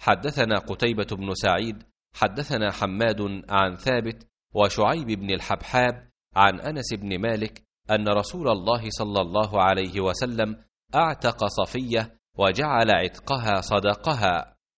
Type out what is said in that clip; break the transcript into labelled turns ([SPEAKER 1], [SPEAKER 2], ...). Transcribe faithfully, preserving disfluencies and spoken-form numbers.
[SPEAKER 1] حدثنا قتيبة بن سعيد حدثنا حماد عن ثابت وشعيب بن الحبحاب عن أنس بن مالك أن رسول الله صلى الله عليه وسلم أعتق صفية وجعل عتقها صدقها،